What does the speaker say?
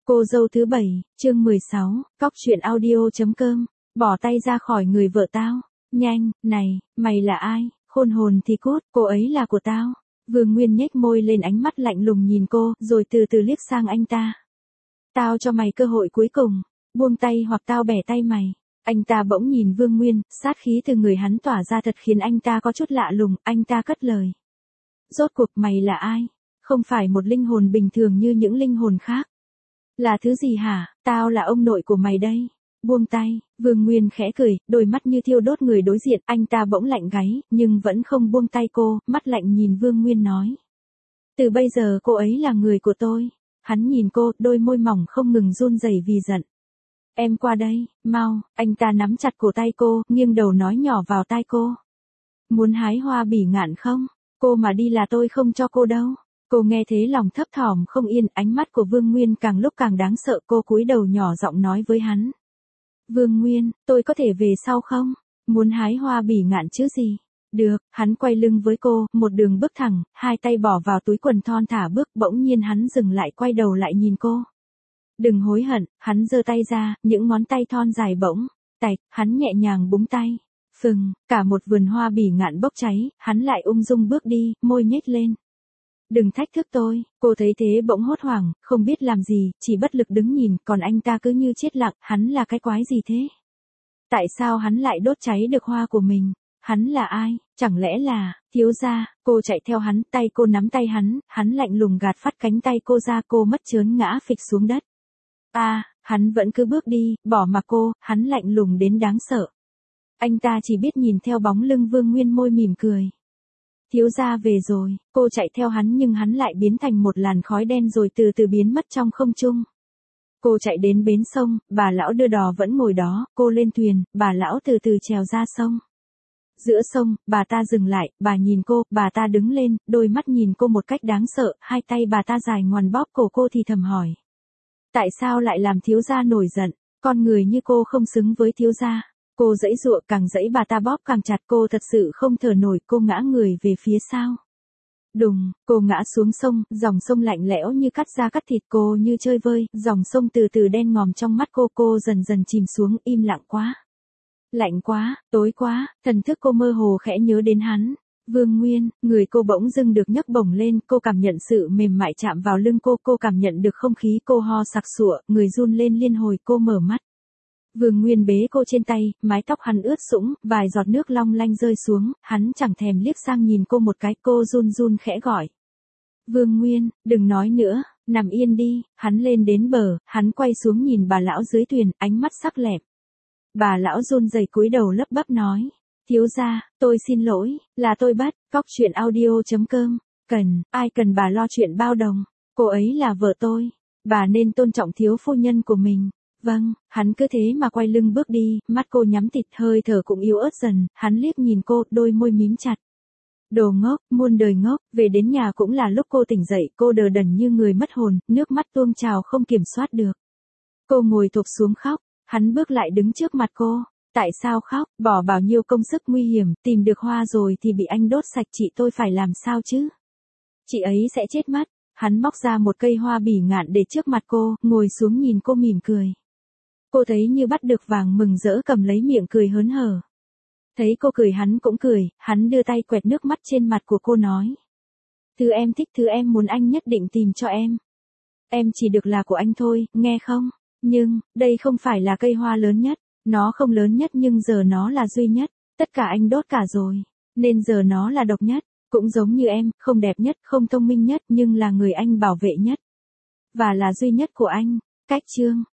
Cô dâu thứ 7, chương 16, cóc truyện audio.com, bỏ tay ra khỏi người vợ tao, nhanh, này, mày là ai, khôn hồn thì cút, cô ấy là của tao. Vương Nguyên nhếch môi lên, ánh mắt lạnh lùng nhìn cô, rồi từ từ liếc sang anh ta. Tao cho mày cơ hội cuối cùng, buông tay hoặc tao bẻ tay mày. Anh ta bỗng nhìn Vương Nguyên, sát khí từ người hắn tỏa ra thật khiến anh ta có chút lạ lùng, anh ta cất lời. Rốt cuộc mày là ai? Không phải một linh hồn bình thường như những linh hồn khác. Là thứ gì hả? Tao là ông nội của mày đây. Buông tay, Vương Nguyên khẽ cười, đôi mắt như thiêu đốt người đối diện, anh ta bỗng lạnh gáy, nhưng vẫn không buông tay cô, mắt lạnh nhìn Vương Nguyên nói. Từ bây giờ cô ấy là người của tôi. Hắn nhìn cô, đôi môi mỏng không ngừng run rẩy vì giận. Em qua đây, mau, anh ta nắm chặt cổ tay cô, nghiêng đầu nói nhỏ vào tai cô. Muốn hái hoa bỉ ngạn không? Cô mà đi là tôi không cho cô đâu. Cô nghe thế lòng thấp thỏm không yên, ánh mắt của Vương Nguyên càng lúc càng đáng sợ, cô cúi đầu nhỏ giọng nói với hắn. Vương Nguyên, tôi có thể về sau không? Muốn hái hoa bỉ ngạn chứ gì? Được, hắn quay lưng với cô, một đường bước thẳng, hai tay bỏ vào túi quần thon thả bước, bỗng nhiên hắn dừng lại, quay đầu lại nhìn cô. Đừng hối hận, hắn giơ tay ra, những ngón tay thon dài bỗng, tạch, hắn nhẹ nhàng búng tay. Phừng, cả một vườn hoa bỉ ngạn bốc cháy, hắn lại ung dung bước đi, môi nhếch lên. Đừng thách thức tôi, cô thấy thế bỗng hốt hoảng, không biết làm gì, chỉ bất lực đứng nhìn, còn anh ta cứ như chết lặng, hắn là cái quái gì thế? Tại sao hắn lại đốt cháy được hoa của mình? Hắn là ai? Chẳng lẽ là, thiếu gia? Cô chạy theo hắn, tay cô nắm tay hắn lạnh lùng gạt phát cánh tay cô ra, cô mất chớn ngã phịch xuống đất. Hắn vẫn cứ bước đi, bỏ mặc cô, hắn lạnh lùng đến đáng sợ. Anh ta chỉ biết nhìn theo bóng lưng Vương Nguyên, môi mỉm cười. Thiếu gia về rồi, cô chạy theo hắn nhưng hắn lại biến thành một làn khói đen rồi từ từ biến mất trong không trung. Cô chạy đến bến sông, bà lão đưa đò vẫn ngồi đó, cô lên thuyền, bà lão từ từ trèo ra sông. Giữa sông, bà ta dừng lại, bà nhìn cô, bà ta đứng lên, đôi mắt nhìn cô một cách đáng sợ, hai tay bà ta dài ngoằn bóp cổ cô thì thầm hỏi. Tại sao lại làm thiếu gia nổi giận, con người như cô không xứng với thiếu gia. Cô giãy giụa, càng giãy bà ta bóp càng chặt, cô thật sự không thở nổi, cô ngã người về phía sau. Đùng, cô ngã xuống sông, dòng sông lạnh lẽo như cắt da cắt thịt, cô như chơi vơi, dòng sông từ từ đen ngòm trong mắt cô dần dần chìm xuống, im lặng quá. Lạnh quá, tối quá, thần thức cô mơ hồ khẽ nhớ đến hắn. Vương Nguyên, người cô bỗng dưng được nhấc bổng lên, cô cảm nhận sự mềm mại chạm vào lưng cô cảm nhận được không khí, cô ho sặc sụa, người run lên liên hồi, cô mở mắt. Vương Nguyên bế cô trên tay, mái tóc hắn ướt sũng, vài giọt nước long lanh rơi xuống, hắn chẳng thèm liếc sang nhìn cô một cái, cô run run khẽ gọi. Vương Nguyên, đừng nói nữa, nằm yên đi, hắn lên đến bờ, hắn quay xuống nhìn bà lão dưới thuyền, ánh mắt sắc lẹm. Bà lão run rẩy cúi đầu lấp bắp nói. Thiếu gia, tôi xin lỗi, là tôi bắt, cóc truyện audio.com, ai cần bà lo chuyện bao đồng, cô ấy là vợ tôi, bà nên tôn trọng thiếu phu nhân của mình. Vâng, hắn cứ thế mà quay lưng bước đi, mắt cô nhắm tịt, hơi thở cũng yếu ớt dần, hắn liếc nhìn cô, đôi môi mím chặt. Đồ ngốc, muôn đời ngốc, về đến nhà cũng là lúc cô tỉnh dậy, cô đờ đẫn như người mất hồn, nước mắt tuôn trào không kiểm soát được. Cô ngồi thụp xuống khóc, hắn bước lại đứng trước mặt cô. Tại sao khóc, bỏ bao nhiêu công sức nguy hiểm, tìm được hoa rồi thì bị anh đốt sạch, chị tôi phải làm sao chứ? Chị ấy sẽ chết mất. Hắn móc ra một cây hoa bỉ ngạn để trước mặt cô, ngồi xuống nhìn cô mỉm cười. Cô thấy như bắt được vàng, mừng rỡ cầm lấy, miệng cười hớn hở. Thấy cô cười hắn cũng cười, hắn đưa tay quẹt nước mắt trên mặt của cô nói. Thứ em thích, thứ em muốn anh nhất định tìm cho em. Em chỉ được là của anh thôi, nghe không? Nhưng, đây không phải là cây hoa lớn nhất. Nó không lớn nhất nhưng giờ nó là duy nhất. Tất cả anh đốt cả rồi. Nên giờ nó là độc nhất. Cũng giống như em, không đẹp nhất, không thông minh nhất nhưng là người anh bảo vệ nhất. Và là duy nhất của anh. Cách chương.